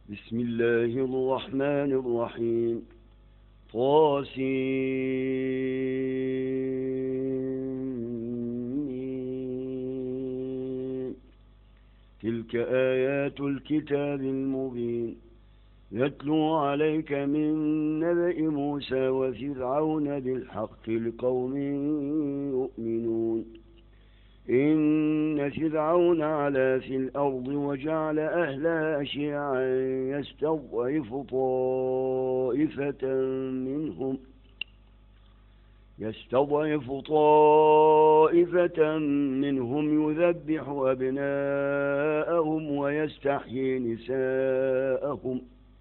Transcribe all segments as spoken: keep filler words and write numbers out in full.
بسم الله الرحمن الرحيم. طاسين. تلك آيات الكتاب المبين يتلو عليك من نبأ موسى وفرعون بالحق لقوم يؤمنون. إن فرعون علا في الأرض وجعل أهلها شيعا يستضعف طائفة منهم يستضعف طائفة منهم يذبح أبناءهم ويستحيي نساءهم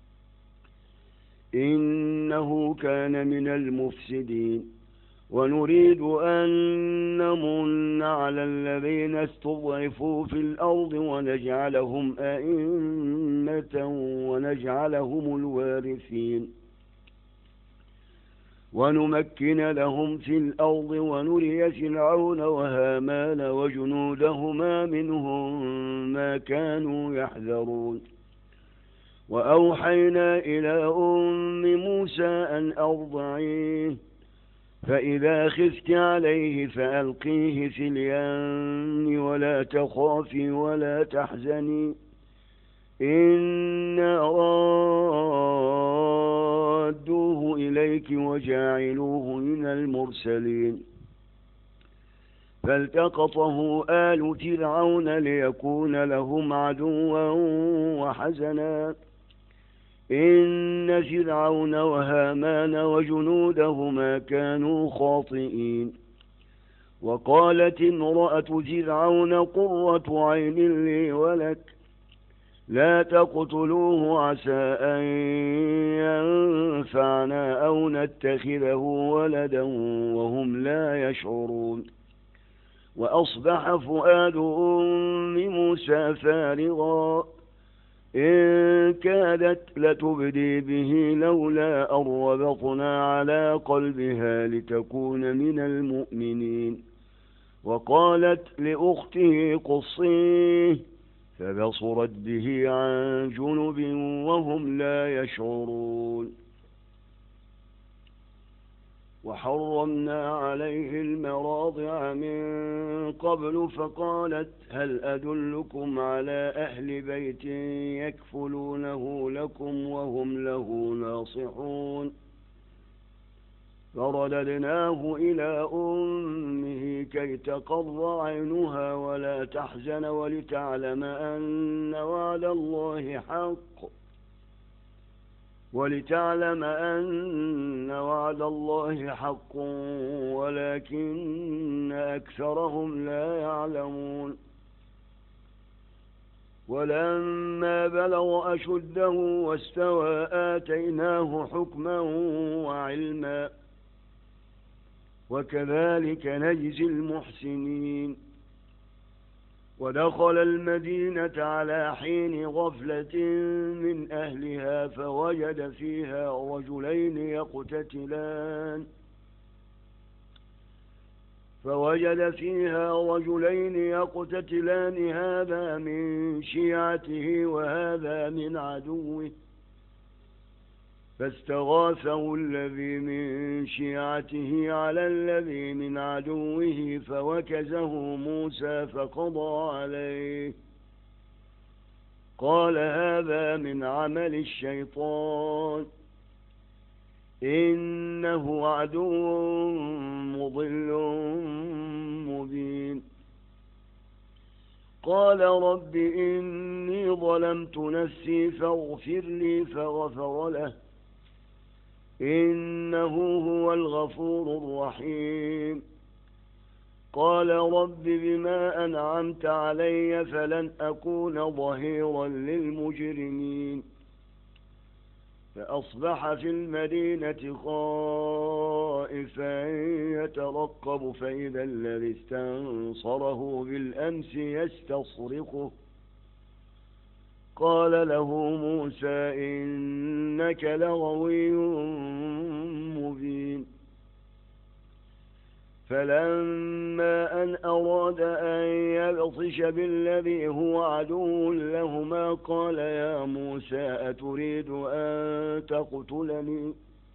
إنه كان من المفسدين. ونريد أن نمن على الذين استضعفوا في الأرض ونجعلهم أئمة ونجعلهم الوارثين ونمكن لهم في الأرض ونري فرعون وهامان وجنودهما منهم ما كانوا يحذرون. وأوحينا إلى أم موسى أن أرضعيه فإذا خفت عليه فألقيه في اليم ولا تخافي ولا تحزني إنا رادوه إليك وجاعلوه من المرسلين. فالتقطه آل فرعون ليكون لهم عدوا وحزنا إن فرعون وهامان وجنودهما كانوا خاطئين. وقالت امرأة فرعون قرة عين لي ولك لا تقتلوه عسى أن ينفعنا أو نتخذه ولدا وهم لا يشعرون. وأصبح فؤاد أم موسى فارغا إن كادت لتبدي به لولا أن ربطنا على قلبها لتكون من المؤمنين. وقالت لأخته قصيه فبصرت به عن جنب وهم لا يشعرون. وحرمنا عليه المراضع من قبل فقالت هل أدلكم على أهل بيت يكفلونه لكم وهم له ناصحون. فرددناه إلى أمه كي تقر عينها ولا تحزن ولتعلم أن وعد الله حق ولتعلم أن وعد الله حق ولكن أكثرهم لا يعلمون. ولما بلغ أشده واستوى آتيناه حكما وعلما وكذلك نجزي المحسنين. ودخل المدينة على حين غفلة من أهلها فوجد فيها رجلين يقتتلان فوجد فيها رجلين يقتتلان هذا من شيعته وهذا من عدوه فاستغاثه الذي من شيعته على الذي من عدوه فوكزه موسى فقضى عليه قال هذا من عمل الشيطان إنه عدو مضل مبين. قال رب إني ظلمت نفسي فاغفر لي فغفر له إنه هو الغفور الرحيم. قال رب بما أنعمت علي فلن أكون ظهيرا للمجرمين. فأصبح في المدينة خائفا يترقب فإذا الذي استنصره بالأمس يستصرخه قال له موسى إنك لغوي مبين. فلما أن أراد أن يبطش بالذي هو عدو لهما قال يا موسى أتريد أن تقتلني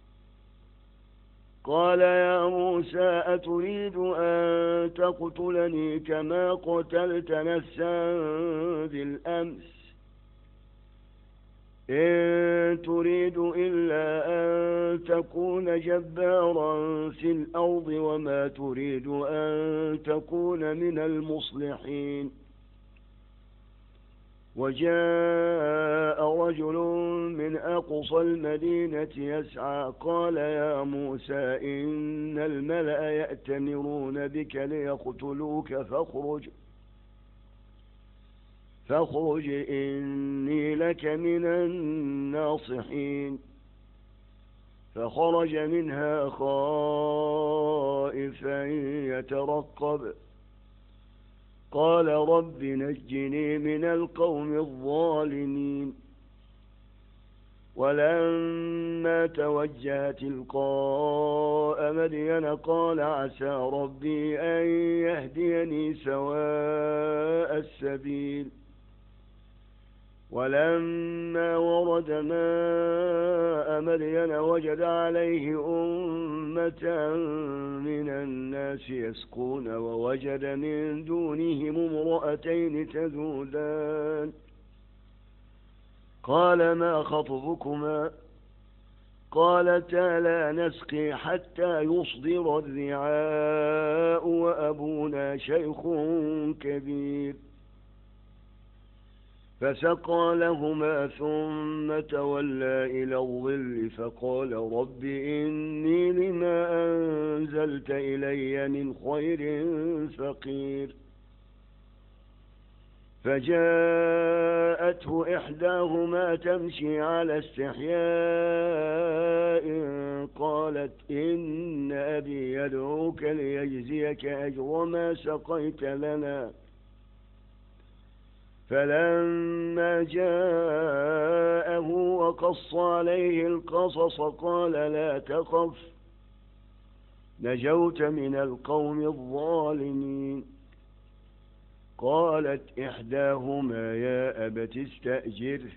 قال يا موسى أتريد أن تقتلني كما قتلت نفسا بالأمس إن تريد إلا أن تكون جبارا في الأرض وما تريد أن تكون من المصلحين وجاء رجل من أقصى المدينة يسعى قال يا موسى إن الملأ يأتمرون بك ليقتلوك فاخرج فاخرج إني لك من الناصحين فخرج منها خائفا يترقب قال رب نجني من القوم الظالمين ولما توجه تلقاء مدين قال عسى ربي أن يهديني سواء السبيل ولما ورد ماء مدين وجد عليه أمة من الناس يسقون ووجد من دونهم امرأتين تذودان قال ما خطبكما قالتا لا نسقي حتى يصدر الرعاء وأبونا شيخ كبير فسقى لهما ثم تولى إلى الظل فقال رب إني لما أنزلت إلي من خير فقير فجاءته إحداهما تمشي على استحياء قالت إن أبي يدعوك ليجزيك أجر ما سقيت لنا فلما جاءه وقص عليه القصص قال لا تخف نجوت من القوم الظالمين قالت إحداهما يا أبت استأجره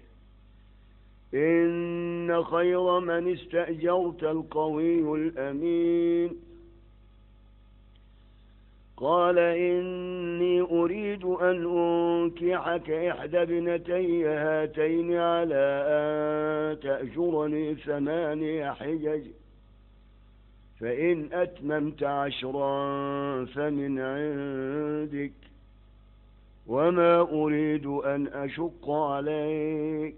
إن خير من استأجرت القوي الأمين قال إني أريد أن أنكحك إحدى ابنتي هاتين على أن تأجرني ثماني حجج فإن أتممت عشرا فمن عندك وما أريد أن أشق عليك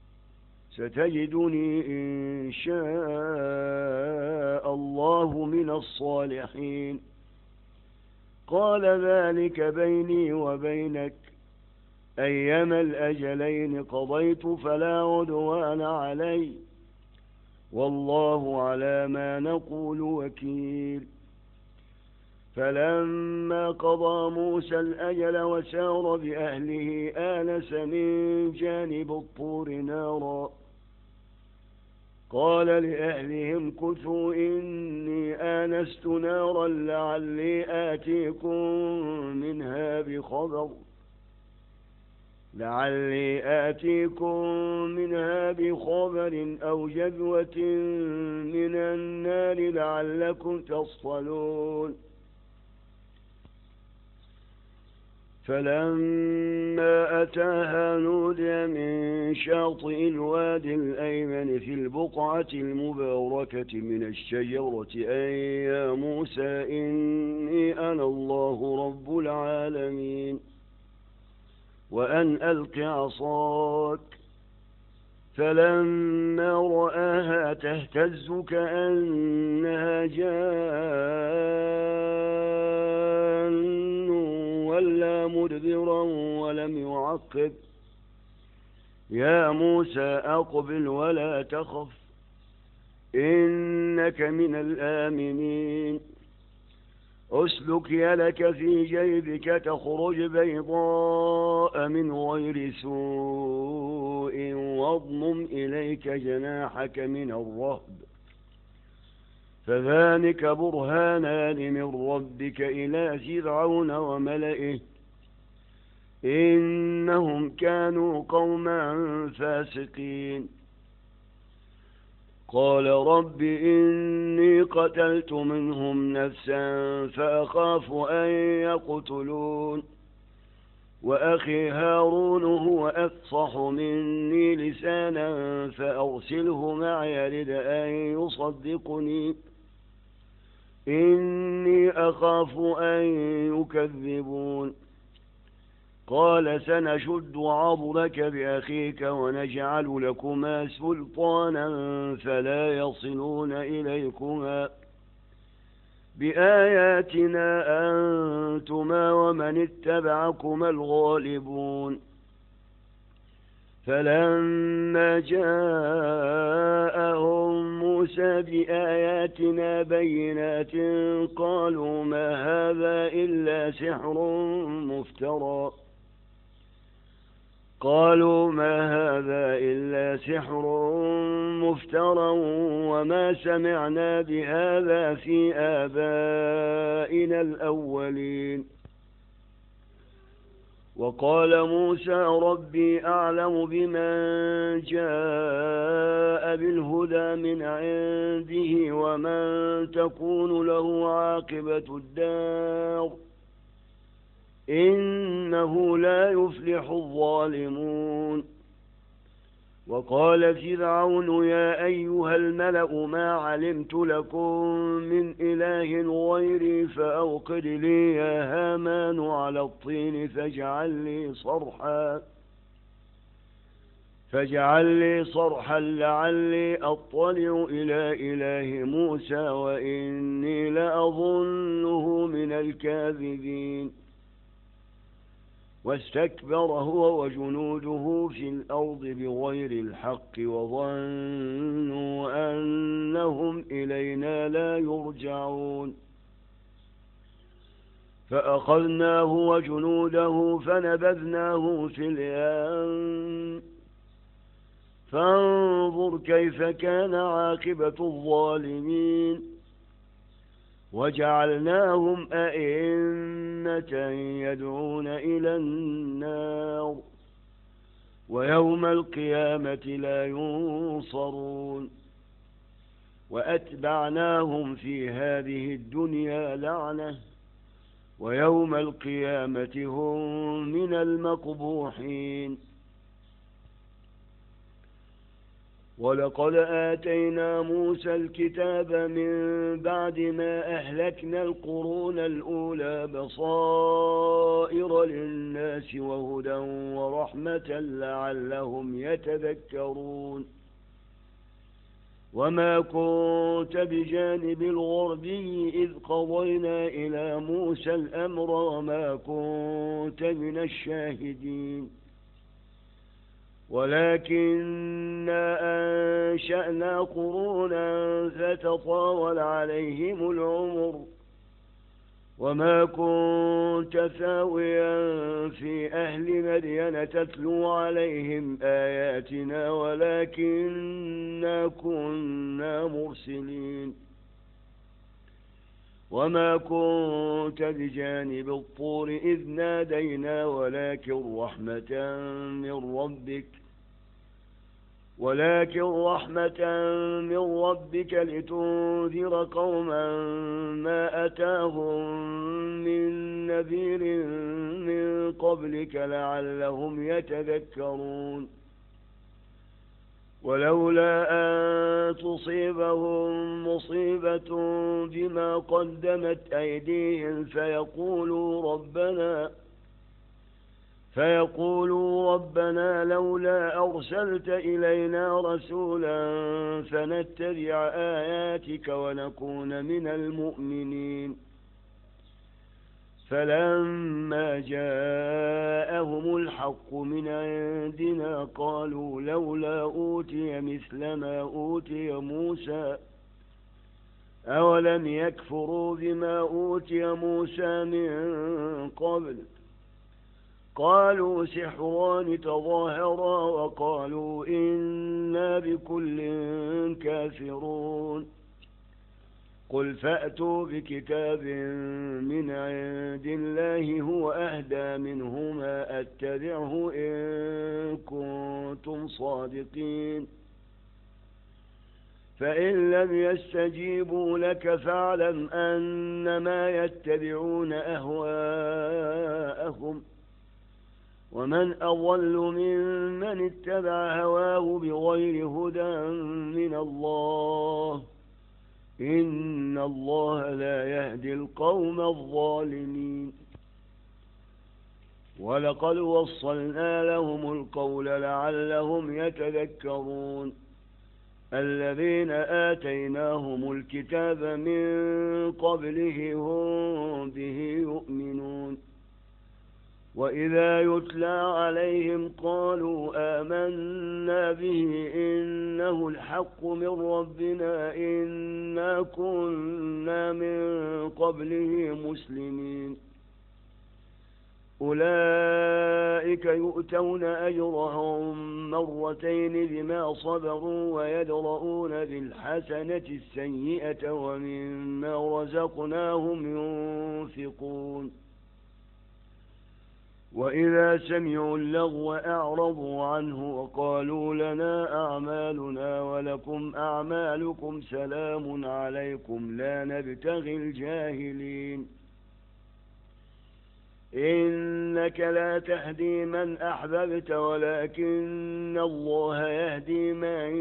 ستجدني إن شاء الله من الصالحين قال ذلك بيني وبينك أيما الأجلين قضيت فلا عدوان علي والله على ما نقول وكيل فلما قضى موسى الأجل وسار بأهله آنس من جانب الطور نارا قال لأهلهم كثوا إني آنست نارا لعلي آتيكم منها بخبر لعلي آتيكم منها بخبر أو جذوة من النار لعلكم تصطلون فلما أتاها نودي من شاطئ الوادي الأيمن في البقعة المباركة من الشجرة أن يا موسى إني أنا الله رب العالمين وأن ألق عصاك فلما رآها تهتز كأنها جان ولا مدبرا ولم يعقب يا موسى أقبل ولا تخف إنك من الآمنين أسلك يدك في جيبك تخرج بيضاء من غير سوء واضمم إليك جناحك من الرهب فذلك برهانان من ربك إلى فرعون وملئه إنهم كانوا قوما فاسقين قال رب إني قتلت منهم نفسا فأخاف أن يقتلون وأخي هارون هو أفصح مني لسانا فأرسله معي يرد أن يصدقني إني أخاف أن يكذبون قال سنشد عضلك بأخيك ونجعل لكما سلطانا فلا يصلون إليكما بآياتنا أنتما ومن اتبعكما الغالبون فلما جاءهم موسى بآياتنا بينات قالوا ما هذا إلا سحر مفترى قالوا ما هذا إلا سحر مفترى وما سمعنا بهذا في آبائنا الأولين وقال موسى ربي أعلم بمن جاء بالهدى من عنده ومن تكون له عاقبة الدار إنه لا يفلح الظالمون وقال فرعون يا أيها الملأ ما علمت لكم من إله غيري فأوقد لي يا هامان على الطين فاجعل لي صرحا فاجعل لي صرحا لعلي أطلع إلى إله موسى وإني لأظنه من الكاذبين واستكبر هو وجنوده في الأرض بغير الحق وظنوا أنهم إلينا لا يرجعون فأخذناه وجنوده فنبذناه في اليم فانظر كيف كان عاقبة الظالمين وجعلناهم أئمة يدعون إلى النار ويوم القيامة لا ينصرون وأتبعناهم في هذه الدنيا لعنة ويوم القيامة هم من المقبوحين ولقد آتينا موسى الكتاب من بعد ما أهلكنا القرون الأولى بصائر للناس وهدى ورحمة لعلهم يتذكرون وما كنت بجانب الغربي إذ قضينا إلى موسى الأمر وما كنت من الشاهدين ولكننا أنشأنا قرونا فتطاول عليهم العمر وما كنت ثاويا في أهل مدين تتلو عليهم آياتنا ولكننا كنا مرسلين وما كنت بجانب الطور إذ نادينا ولكن رحمة من ربك ولكن رحمة من ربك لتنذر قوما ما أتاهم من نذير من قبلك لعلهم يتذكرون ولولا أن تصيبهم مصيبة بما قدمت أيديهم فيقولوا ربنا فيقولوا ربنا لولا أرسلت إلينا رسولا فنتبع آياتك ونكون من المؤمنين فلما جاءهم الحق من عندنا قالوا لولا أوتي مثل ما أوتي موسى أولم يكفروا بما أوتي موسى من قبل قالوا سحران تظاهرا وقالوا إنا بكل كافرون قل فأتوا بكتاب من عند الله هو أهدى منهما أتبعه إن كنتم صادقين فإن لم يستجيبوا لك فاعلم أنما يتبعون أهواءهم ومن أضل ممن اتبع هواه بغير هدى من الله إن الله لا يهدي القوم الظالمين ولقد وصلنا لهم القول لعلهم يتذكرون الذين آتيناهم الكتاب من قبله هم به يؤمنون وإذا يتلى عليهم قالوا آمنا به إنه الحق من ربنا إنا كنا من قبله مسلمين أولئك يؤتون أجرهم مرتين بما صبروا ويدرؤون بالحسنة السيئة ومما رزقناهم ينفقون وإذا سمعوا اللغو أعرضوا عنه وقالوا لنا أعمالنا ولكم أعمالكم سلام عليكم لا نبتغي الجاهلين إنك لا تهدي من أحببت ولكن الله يهدي من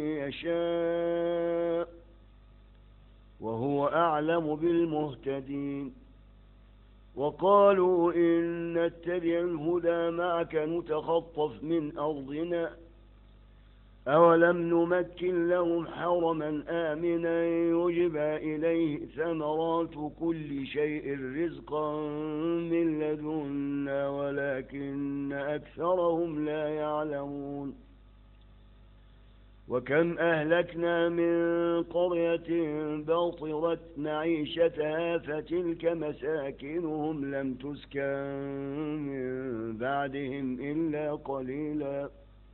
يشاء وهو أعلم بالمهتدين وقالوا إن نتبع الهدى معك نتخطف من أرضنا أولم نمكن لهم حرما آمنا يجبى إليه ثمرات كل شيء رزقا من لدنا ولكن أكثرهم لا يعلمون وكم أهلكنا من قرية بطرت معيشتها فتلك مساكنهم لم تسكن من بعدهم إلا قليلا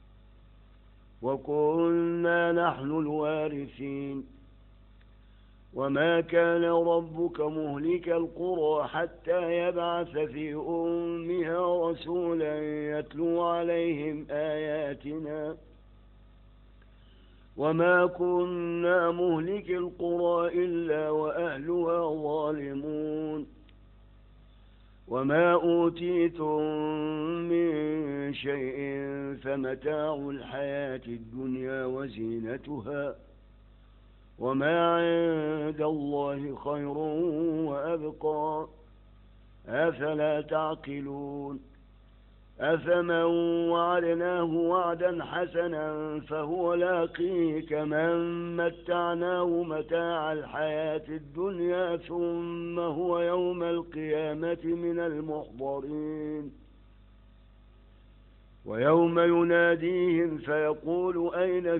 وكنا نحن الوارثين وما كان ربك مهلك القرى حتى يبعث في أمها رسولا يتلو عليهم آياتنا وما كنا مهلك القرى إلا وأهلها ظالمون وما أوتيتم من شيء فمتاع الحياة الدنيا وزينتها وما عند الله خير وأبقى أفلا تعقلون أفمن وعدناه وعدا حسنا فهو لاقيه كمن متعناه متاع الحياة الدنيا ثم هو يوم القيامة من المحضرين ويوم يناديهم فيقول أين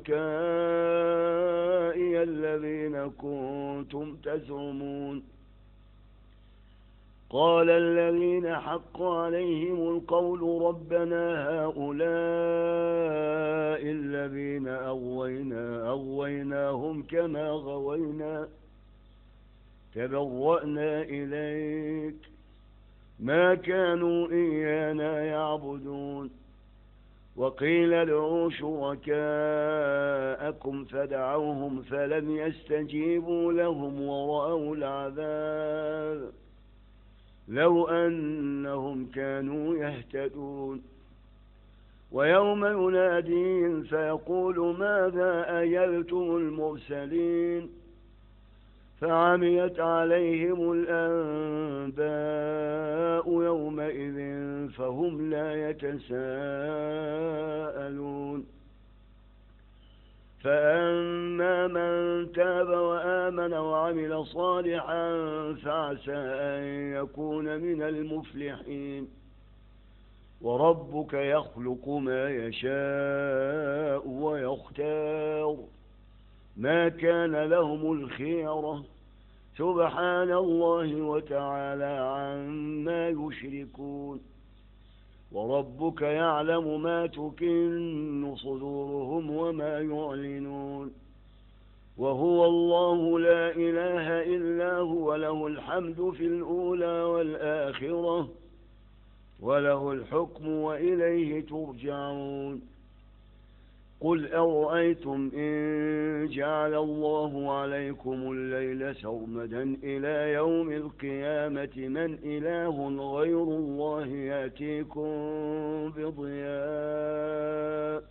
شركائي الذين كنتم تزعمون قال الذين حق عليهم القول ربنا هؤلاء الذين أغوينا أغويناهم كما غوينا تبرأنا إليك ما كانوا إيانا يعبدون وقيل ادعوا شركاءكم فدعوهم فلم يستجيبوا لهم ورأوا العذاب لو أنهم كانوا يهتدون ويوم يناديهم فيقول ماذا أجبتم المرسلين فعميت عليهم الأنباء يومئذ فهم لا يتساءلون فأما من تاب وآمن وعمل صالحا فعسى أن يكون من المفلحين وربك يخلق ما يشاء ويختار ما كان لهم الخيرة سبحان الله وتعالى عما يشركون وربك يعلم ما تكن صدورهم وما يعلنون وهو الله لا إله إلا هو له الحمد في الأولى والآخرة وله الحكم وإليه ترجعون قل أرأيتم إن جعل الله عليكم الليل سرمدا إلى يوم القيامة من إله غير الله يأتيكم بضياء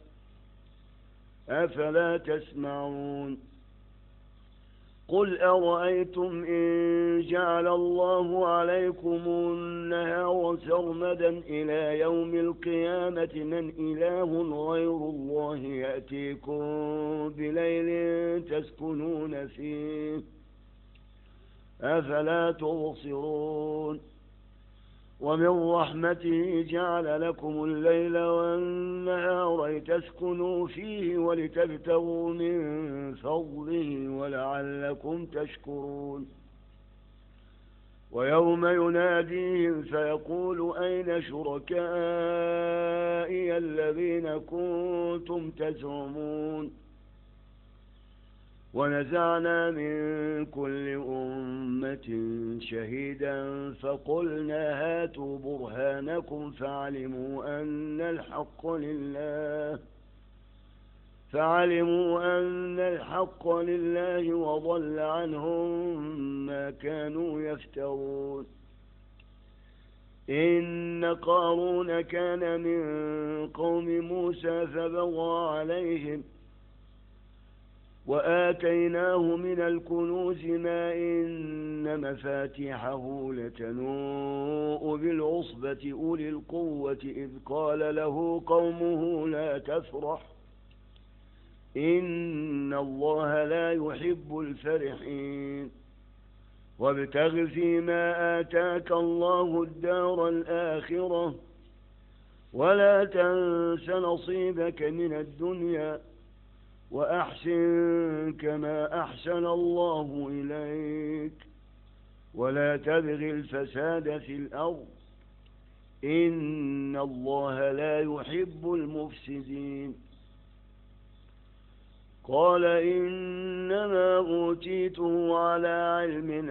أفلا تسمعون قل أرأيتم إن جعل الله عليكم النهار سرمدا إلى يوم القيامة من إله غير الله يأتيكم بليل تسكنون فيه أفلا تبصرون ومن رحمته جعل لكم الليل والنهار لتسكنوا فيه ولتبتغوا من فضله ولعلكم تشكرون ويوم يناديهم فيقول أين شركائي الذين كنتم تزعمون ونزعنا من كل أمة شهيدا فقلنا هاتوا برهانكم فعلموا أن الحق لله فعلموا أن الحق لله وضل عنهم ما كانوا يفترون إن قارون كان من قوم موسى فبغى عليهم وآتيناه من الكنوز ما إن مفاتيحه لتنوء بالعصبة أولي القوة إذ قال له قومه لا تفرح إن الله لا يحب الفرحين وابتغ فيما آتاك الله الدار الآخرة ولا تنس نصيبك من الدنيا وأحسن كما أحسن الله إليك ولا تبغ الفساد في الأرض إن الله لا يحب المفسدين قال إنما أوتيته على علم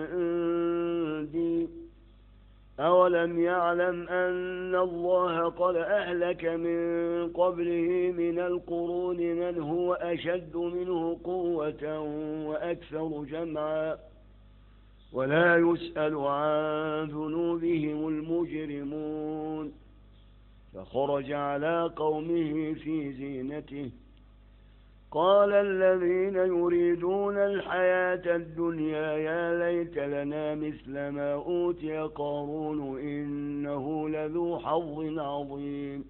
عندي أولم يعلم أن الله قد أهلك من قبله من القرون من هو أشد منه قوة وأكثر جمعا ولا يسأل عن ذنوبهم المجرمون فخرج على قومه في زينته قال الذين يريدون الحياة الدنيا يا ليت لنا مثل ما أوتي قارون إنه لذو حظ عظيم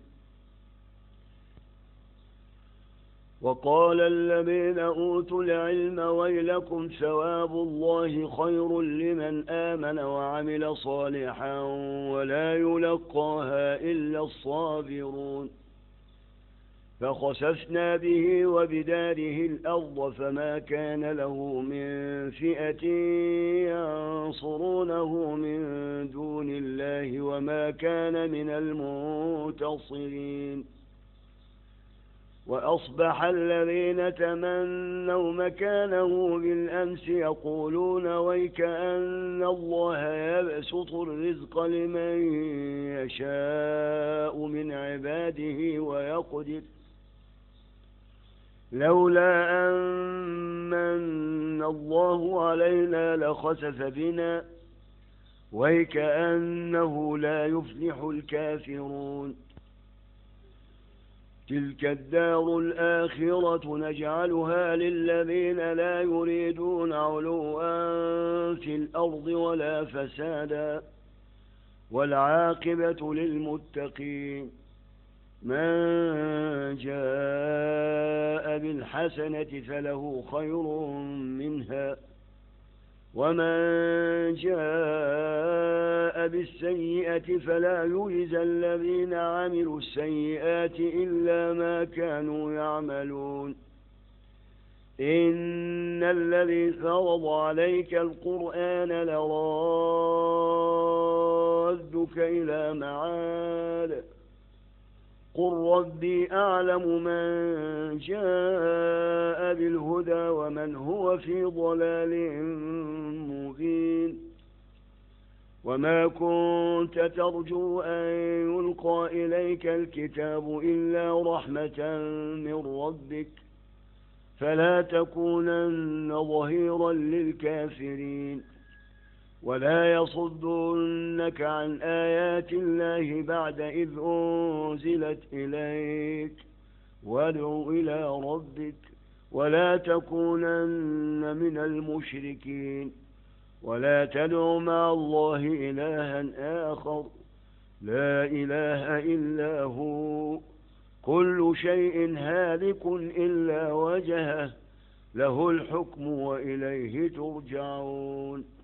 وقال الذين أوتوا العلم ويلكم ثواب الله خير لمن آمن وعمل صالحا ولا يلقاها إلا الصابرون فخسفنا به وبداره الأرض فما كان له من فئة ينصرونه من دون الله وما كان من المنتصرين وأصبح الذين تمنوا مكانه بالأمس يقولون ويكأن الله يبسط الرزق لمن يشاء من عباده ويقدر لولا أن من الله علينا لخسف بنا ويكأنه لا يفلح الكافرون تلك الدار الآخرة نجعلها للذين لا يريدون علوا في الأرض ولا فسادا والعاقبة للمتقين من جاء بالحسنة فله خير منها ومن جاء بالسيئة فلا يجزى الذين عملوا السيئات إلا ما كانوا يعملون إن الذي فرض عليك القرآن لرادك إلى معاد قل ربي أعلم من جاء بالهدى ومن هو في ضلال مبين وما كنت ترجو أن يلقى إليك الكتاب إلا رحمة من ربك فلا تكونن ظهيرا للكافرين ولا يصدنك عن آيات الله بعد إذ أنزلت إليك وادع إلى ربك ولا تكونن من المشركين ولا تدع مع الله إلها آخر لا إله إلا هو كل شيء هالك إلا وجهه له الحكم وإليه ترجعون.